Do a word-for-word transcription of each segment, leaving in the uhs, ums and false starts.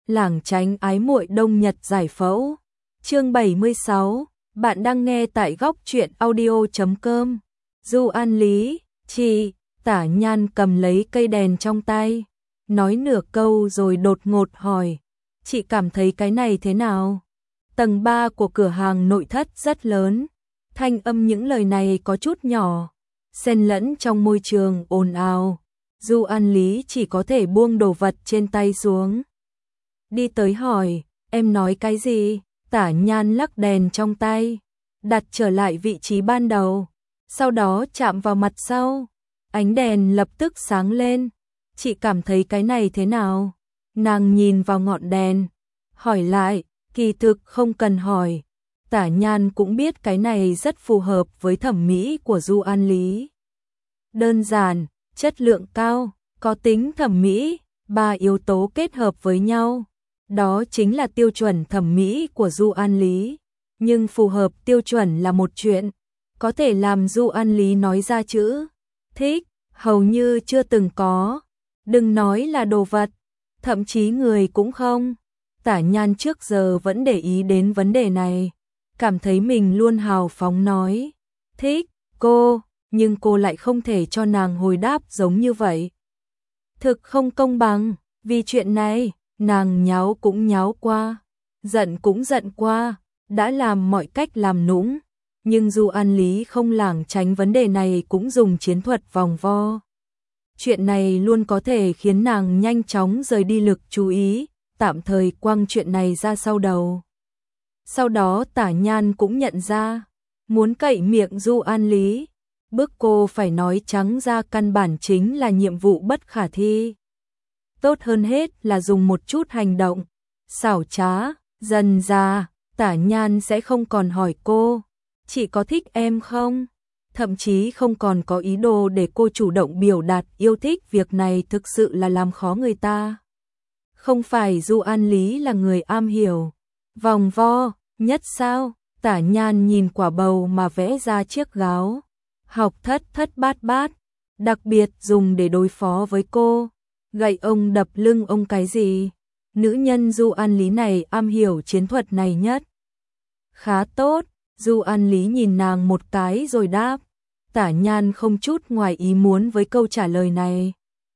lảng tránh ái muội đông nhật giải phẫu. Chương bảy mươi sáu, bạn đang nghe tại góc truyện audio chấm com. Du An Lý, chị, Tả Nhan cầm lấy cây đèn trong tay, nói nửa câu rồi đột ngột hỏi, chị cảm thấy cái này thế nào? Tầng ba của cửa hàng nội thất rất lớn, thanh âm những lời này có chút nhỏ, xen lẫn trong môi trường ồn ào. Du An Lý chỉ có thể buông đồ vật trên tay xuống. Đi tới hỏi, em nói cái gì? Tả Nhan lắc đèn trong tay, đặt trở lại vị trí ban đầu, sau đó chạm vào mặt sau. Ánh đèn lập tức sáng lên. Chị cảm thấy cái này thế nào? Nàng nhìn vào ngọn đèn, hỏi lại, kỳ thực không cần hỏi. Tả Nhan cũng biết cái này rất phù hợp với thẩm mỹ của Du An Lý. Đơn giản, chất lượng cao, có tính thẩm mỹ, ba yếu tố kết hợp với nhau. Đó chính là tiêu chuẩn thẩm mỹ của Du An Lý. Nhưng phù hợp tiêu chuẩn là một chuyện, có thể làm Du An Lý nói ra chữ thích, hầu như chưa từng có. Đừng nói là đồ vật, thậm chí người cũng không. Tả Nhan trước giờ vẫn để ý đến vấn đề này, cảm thấy mình luôn hào phóng nói thích cô, nhưng cô lại không thể cho nàng hồi đáp giống như vậy. Thực không công bằng, vì chuyện này, nàng nháo cũng nháo qua, giận cũng giận qua, đã làm mọi cách làm nũng, nhưng Du An Lý không lảng tránh vấn đề này, cũng dùng chiến thuật vòng vo. Chuyện này luôn có thể khiến nàng nhanh chóng rời đi lực chú ý, tạm thời quăng chuyện này ra sau đầu. Sau đó Tả Nhan cũng nhận ra, muốn cậy miệng Du An Lý, bức cô phải nói trắng ra căn bản chính là nhiệm vụ bất khả thi. Tốt hơn hết là dùng một chút hành động xảo trá, dần ra Tả Nhan sẽ không còn hỏi cô, chị có thích em không? Thậm chí không còn có ý đồ để cô chủ động biểu đạt yêu thích, việc này thực sự là làm khó người ta. Không phải Du An Lý là người am hiểu vòng vo nhất sao? Tả Nhan nhìn quả bầu mà vẽ ra chiếc gáo, học thất thất bát bát, đặc biệt dùng để đối phó với cô. Gậy ông đập lưng ông cái gì? Nữ nhân Du An Lý này am hiểu chiến thuật này nhất. Khá tốt, Du An Lý nhìn nàng một cái rồi đáp. Tả Nhan không chút ngoài ý muốn với câu trả lời này.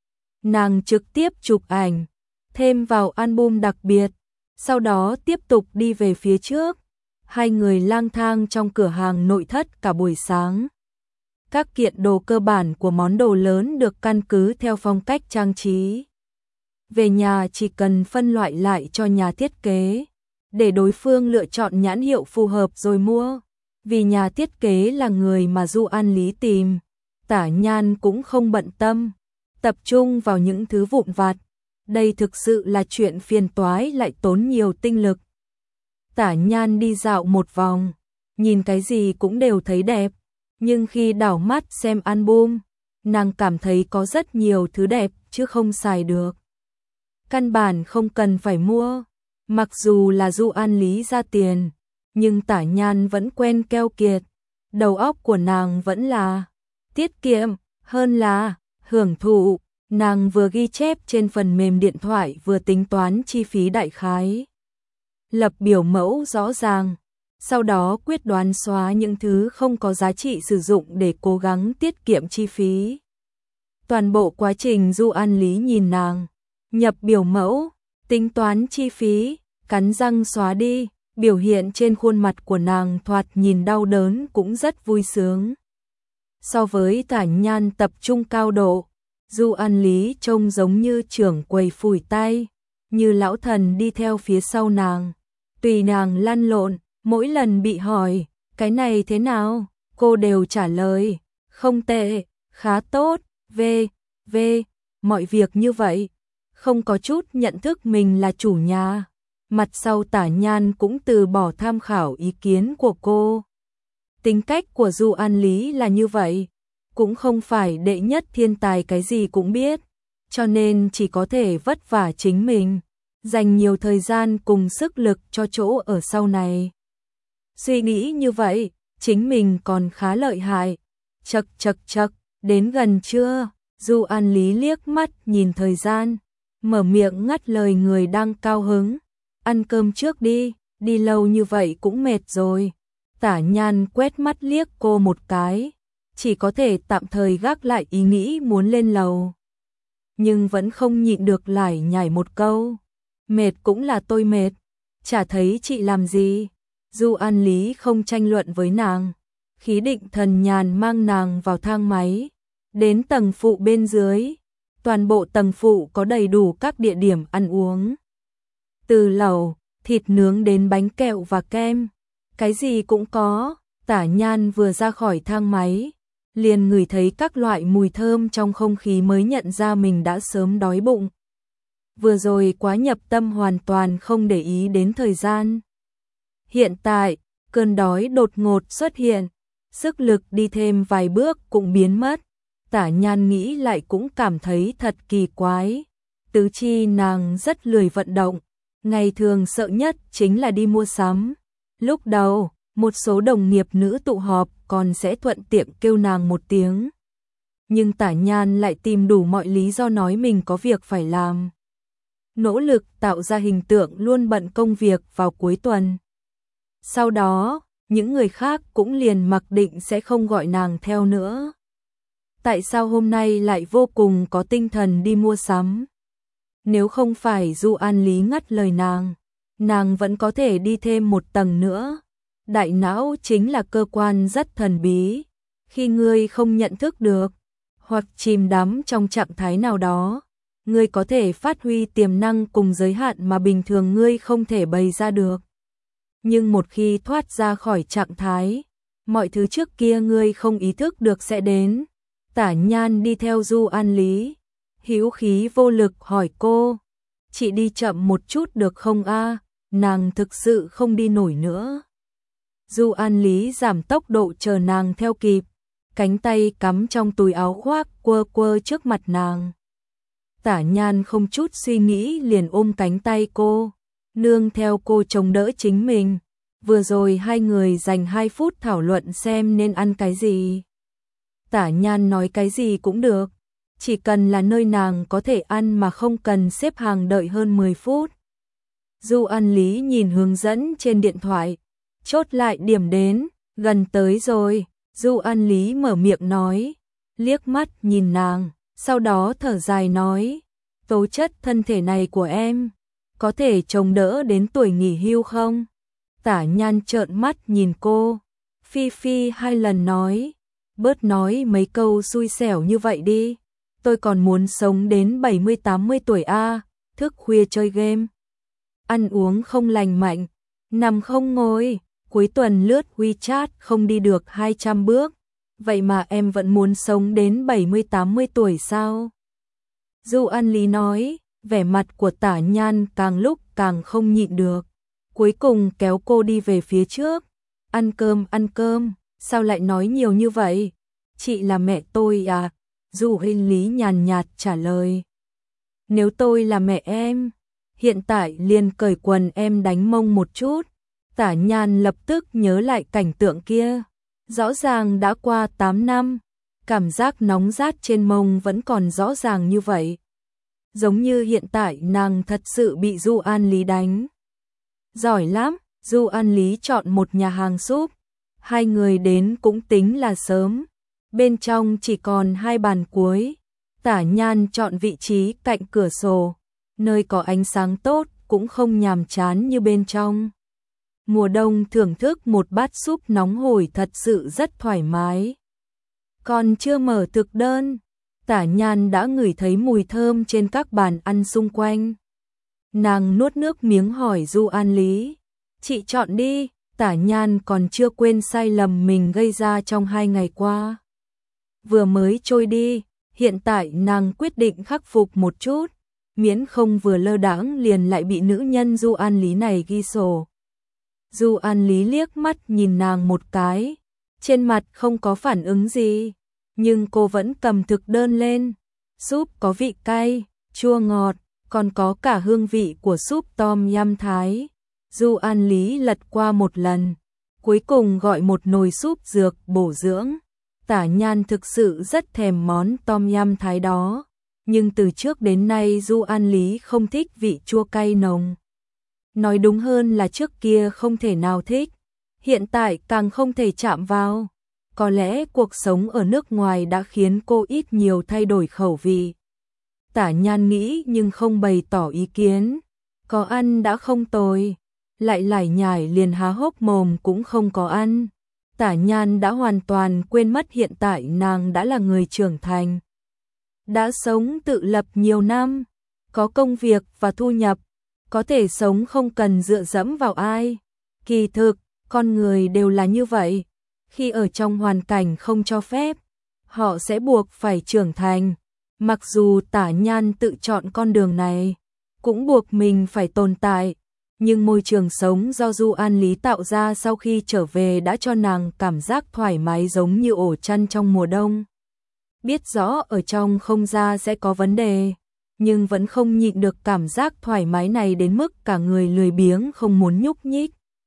Nàng trực tiếp chụp ảnh, thêm vào album đặc biệt, sau đó tiếp tục đi về phía trước. Hai người lang thang trong cửa hàng nội thất cả buổi sáng. Các kiện đồ cơ bản của món đồ lớn được căn cứ theo phong cách trang trí. Về nhà chỉ cần phân loại lại cho nhà thiết kế, để đối phương lựa chọn nhãn hiệu phù hợp rồi mua. Vì nhà thiết kế là người mà Du An Lý tìm, Tả Nhan cũng không bận tâm, tập trung vào những thứ vụn vặt. Đây thực sự là chuyện phiền toái lại tốn nhiều tinh lực. Tả Nhan đi dạo một vòng, nhìn cái gì cũng đều thấy đẹp, nhưng khi đảo mắt xem album, nàng cảm thấy có rất nhiều thứ đẹp chứ không xài được. Căn bản không cần phải mua, mặc dù là Du An Lý ra tiền, nhưng Tả Nhan vẫn quen keo kiệt, đầu óc của nàng vẫn là tiết kiệm hơn là hưởng thụ. Nàng vừa ghi chép trên phần mềm điện thoại vừa tính toán chi phí đại khái, lập biểu mẫu rõ ràng, sau đó quyết đoán xóa những thứ không có giá trị sử dụng để cố gắng tiết kiệm chi phí. Toàn bộ quá trình Du An Lý nhìn nàng nhập biểu mẫu, tính toán chi phí, cắn răng xóa đi, biểu hiện trên khuôn mặt của nàng thoạt nhìn đau đớn cũng rất vui sướng. So với Tả Nhan tập trung cao độ, Du An Lý trông giống như trưởng quầy phủi tay, như lão thần đi theo phía sau nàng, tùy nàng lăn lộn. Mỗi lần bị hỏi, cái này thế nào, cô đều trả lời, không tệ, khá tốt, v, v, mọi việc như vậy, không có chút nhận thức mình là chủ nhà. Mặt sau Tả Nhan cũng từ bỏ tham khảo ý kiến của cô. Tính cách của Du An Lý là như vậy, cũng không phải đệ nhất thiên tài cái gì cũng biết, cho nên chỉ có thể vất vả chính mình, dành nhiều thời gian cùng sức lực cho chỗ ở sau này. Suy nghĩ như vậy, chính mình còn khá lợi hại. Chậc chậc chậc, đến gần trưa, Du An Lý liếc mắt nhìn thời gian, mở miệng ngắt lời người đang cao hứng. Ăn cơm trước đi, đi lâu như vậy cũng mệt rồi. Tả Nhan quét mắt liếc cô một cái, chỉ có thể tạm thời gác lại ý nghĩ muốn lên lầu. Nhưng vẫn không nhịn được lải nhải một câu. Mệt cũng là tôi mệt, chả thấy chị làm gì. Du An Lý không tranh luận với nàng, khí định thần nhàn mang nàng vào thang máy, đến tầng phụ bên dưới. Toàn bộ tầng phụ có đầy đủ các địa điểm ăn uống. Từ lẩu, thịt nướng đến bánh kẹo và kem, cái gì cũng có. Tả Nhan vừa ra khỏi thang máy, liền ngửi thấy các loại mùi thơm trong không khí mới nhận ra mình đã sớm đói bụng. Vừa rồi quá nhập tâm hoàn toàn không để ý đến thời gian. Hiện tại, cơn đói đột ngột xuất hiện, sức lực đi thêm vài bước cũng biến mất. Tả Nhan nghĩ lại cũng cảm thấy thật kỳ quái. Tứ chi nàng rất lười vận động, ngày thường sợ nhất chính là đi mua sắm. Lúc đầu, một số đồng nghiệp nữ tụ họp còn sẽ thuận tiện kêu nàng một tiếng. Nhưng Tả Nhan lại tìm đủ mọi lý do nói mình có việc phải làm. Nỗ lực tạo ra hình tượng luôn bận công việc vào cuối tuần. Sau đó, những người khác cũng liền mặc định sẽ không gọi nàng theo nữa. Tại sao hôm nay lại vô cùng có tinh thần đi mua sắm? Nếu không phải Du An Lý ngắt lời nàng, nàng vẫn có thể đi thêm một tầng nữa. Đại não chính là cơ quan rất thần bí, khi ngươi không nhận thức được, hoặc chìm đắm trong trạng thái nào đó, ngươi có thể phát huy tiềm năng cùng giới hạn mà bình thường ngươi không thể bày ra được. Nhưng một khi thoát ra khỏi trạng thái, mọi thứ trước kia ngươi không ý thức được sẽ đến. Tả Nhan đi theo Du An Lý, hữu khí vô lực hỏi cô, chị đi chậm một chút được không a? Nàng thực sự không đi nổi nữa. Du An Lý giảm tốc độ chờ nàng theo kịp, cánh tay cắm trong túi áo khoác quơ quơ trước mặt nàng. Tả Nhan không chút suy nghĩ liền ôm cánh tay cô, nương theo cô chống đỡ chính mình. Vừa rồi hai người dành hai phút thảo luận xem nên ăn cái gì. Tả Nhan nói cái gì cũng được, chỉ cần là nơi nàng có thể ăn mà không cần xếp hàng đợi hơn mười phút. Du An Lý nhìn hướng dẫn trên điện thoại, chốt lại điểm đến, gần tới rồi. Du An Lý mở miệng nói, liếc mắt nhìn nàng, sau đó thở dài nói, tố chất thân thể này của em, có thể chống đỡ đến tuổi nghỉ hưu không? Tả Nhan trợn mắt nhìn cô, phi phi hai lần nói, bớt nói mấy câu xui xẻo như vậy đi, tôi còn muốn sống đến bảy mươi tám mươi tuổi a, thức khuya chơi game, ăn uống không lành mạnh, nằm không ngồi, cuối tuần lướt WeChat không đi được hai trăm bước, vậy mà em vẫn muốn sống đến bảy mươi tám mươi tuổi sao? Du An Lý nói, vẻ mặt của Tả Nhan càng lúc càng không nhịn được, cuối cùng kéo cô đi về phía trước. Ăn cơm, ăn cơm, sao lại nói nhiều như vậy? Chị là mẹ tôi à? Du An Lý nhàn nhạt trả lời. Nếu tôi là mẹ em, hiện tại liền cởi quần em đánh mông một chút. Tả Nhan lập tức nhớ lại cảnh tượng kia. Rõ ràng đã qua tám năm, cảm giác nóng rát trên mông vẫn còn rõ ràng như vậy. Giống như hiện tại nàng thật sự bị Du An Lý đánh. Giỏi lắm, Du An Lý chọn một nhà hàng súp. Hai người đến cũng tính là sớm. Bên trong chỉ còn hai bàn cuối. Tả Nhan chọn vị trí cạnh cửa sổ, nơi có ánh sáng tốt cũng không nhàm chán như bên trong. Mùa đông thưởng thức một bát súp nóng hổi thật sự rất thoải mái. Còn chưa mở thực đơn, Tả Nhan đã ngửi thấy mùi thơm trên các bàn ăn xung quanh. Nàng nuốt nước miếng hỏi Du An Lý, chị chọn đi. Tả Nhan còn chưa quên sai lầm mình gây ra trong hai ngày qua. Vừa mới trôi đi, hiện tại nàng quyết định khắc phục một chút, miễn không vừa lơ đãng liền lại bị nữ nhân Du An Lý này ghi sổ. Du An Lý liếc mắt nhìn nàng một cái, trên mặt không có phản ứng gì, nhưng cô vẫn cầm thực đơn lên. Súp có vị cay, chua ngọt, còn có cả hương vị của súp tom yum Thái. Du An Lý lật qua một lần, cuối cùng gọi một nồi súp dược bổ dưỡng. Tả Nhan thực sự rất thèm món tom yum Thái đó. nhưng từ trước đến nay Du An Lý không thích vị chua cay nồng. Nói đúng hơn là trước kia không thể nào thích, hiện tại càng không thể chạm vào. Có lẽ cuộc sống ở nước ngoài đã khiến cô ít nhiều thay đổi khẩu vị. Tả Nhan nghĩ nhưng không bày tỏ ý kiến. Có ăn đã không tồi. Lại lải nhải liền há hốc mồm cũng không có ăn. Tả Nhan đã hoàn toàn quên mất hiện tại nàng đã là người trưởng thành. Đã sống tự lập nhiều năm, có công việc và thu nhập, có thể sống không cần dựa dẫm vào ai. Kỳ thực, con người đều là như vậy. Khi ở trong hoàn cảnh không cho phép, họ sẽ buộc phải trưởng thành. Mặc dù Tả Nhan tự chọn con đường này, cũng buộc mình phải tồn tại. Nhưng môi trường sống do Du An Lý tạo ra sau khi trở về đã cho nàng cảm giác thoải mái giống như ổ chăn trong mùa đông. Biết rõ ở trong không ra sẽ có vấn đề, nhưng vẫn không nhịn được cảm giác thoải mái này đến mức cả người lười biếng không muốn nhúc nhích.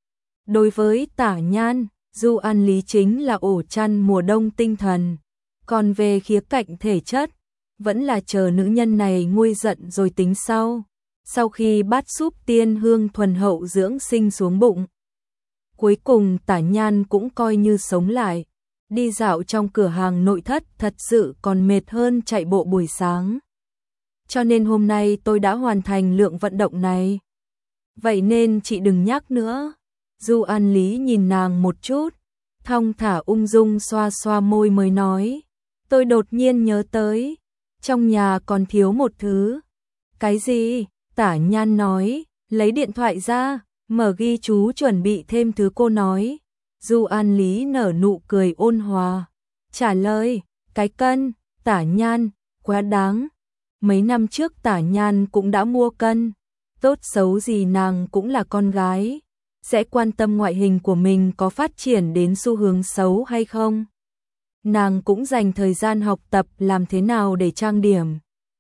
Đối với Tả Nhan, Du An Lý chính là ổ chăn mùa đông tinh thần, còn về khía cạnh thể chất, vẫn là chờ nữ nhân này nguôi giận rồi tính sau. Sau khi bát súp tiên hương thuần hậu dưỡng sinh xuống bụng, cuối cùng Tả Nhan cũng coi như sống lại. Đi dạo trong cửa hàng nội thất thật sự còn mệt hơn chạy bộ buổi sáng. Cho nên hôm nay tôi đã hoàn thành lượng vận động này. Vậy nên chị đừng nhắc nữa. Du An Lý nhìn nàng một chút, thong thả ung dung xoa xoa môi mới nói. Tôi đột nhiên nhớ tới, trong nhà còn thiếu một thứ. Cái gì? Tả Nhan nói, lấy điện thoại ra, mở ghi chú chuẩn bị thêm thứ cô nói. Du An Lý nở nụ cười ôn hòa, trả lời, cái cân. Tả Nhan, quá đáng. Mấy năm trước Tả Nhan cũng đã mua cân, tốt xấu gì nàng cũng là con gái, sẽ quan tâm ngoại hình của mình có phát triển đến xu hướng xấu hay không. Nàng cũng dành thời gian học tập làm thế nào để trang điểm,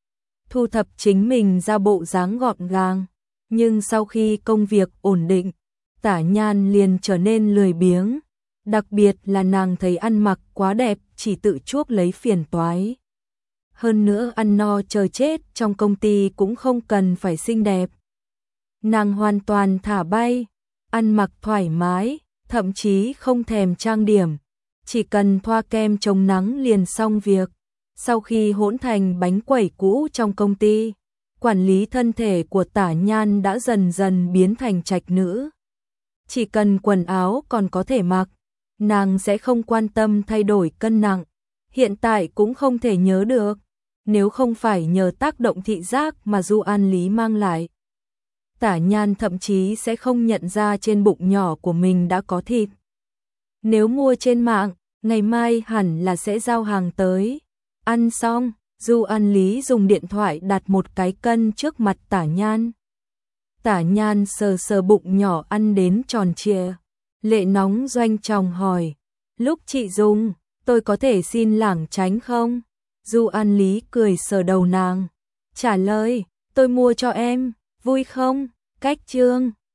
thu thập chính mình ra bộ dáng gọn gàng. Nhưng sau khi công việc ổn định, Tả Nhan liền trở nên lười biếng, đặc biệt là nàng thấy ăn mặc quá đẹp chỉ tự chuốc lấy phiền toái. Hơn nữa ăn no chờ chết trong công ty cũng không cần phải xinh đẹp. Nàng hoàn toàn thả bay, ăn mặc thoải mái, thậm chí không thèm trang điểm, chỉ cần thoa kem chống nắng liền xong việc. Sau khi hỗn thành bánh quẩy cũ trong công ty, quản lý thân thể của Tả Nhan đã dần dần biến thành trạch nữ. Chỉ cần quần áo còn có thể mặc, nàng sẽ không quan tâm thay đổi cân nặng. Hiện tại cũng không thể nhớ được, nếu không phải nhờ tác động thị giác mà Du An Lý mang lại. Tả Nhan thậm chí sẽ không nhận ra trên bụng nhỏ của mình đã có thịt. Nếu mua trên mạng, ngày mai hẳn là sẽ giao hàng tới. Ăn xong, Du An Lý dùng điện thoại đặt một cái cân trước mặt Tả Nhan. Tả Nhan sờ sờ bụng nhỏ ăn đến tròn trịa. Lệ nóng doanh tròng hỏi, lúc chị dùng, tôi có thể xin lảng tránh không? Du An Lý cười sờ đầu nàng, trả lời, tôi mua cho em, vui không? Cách chương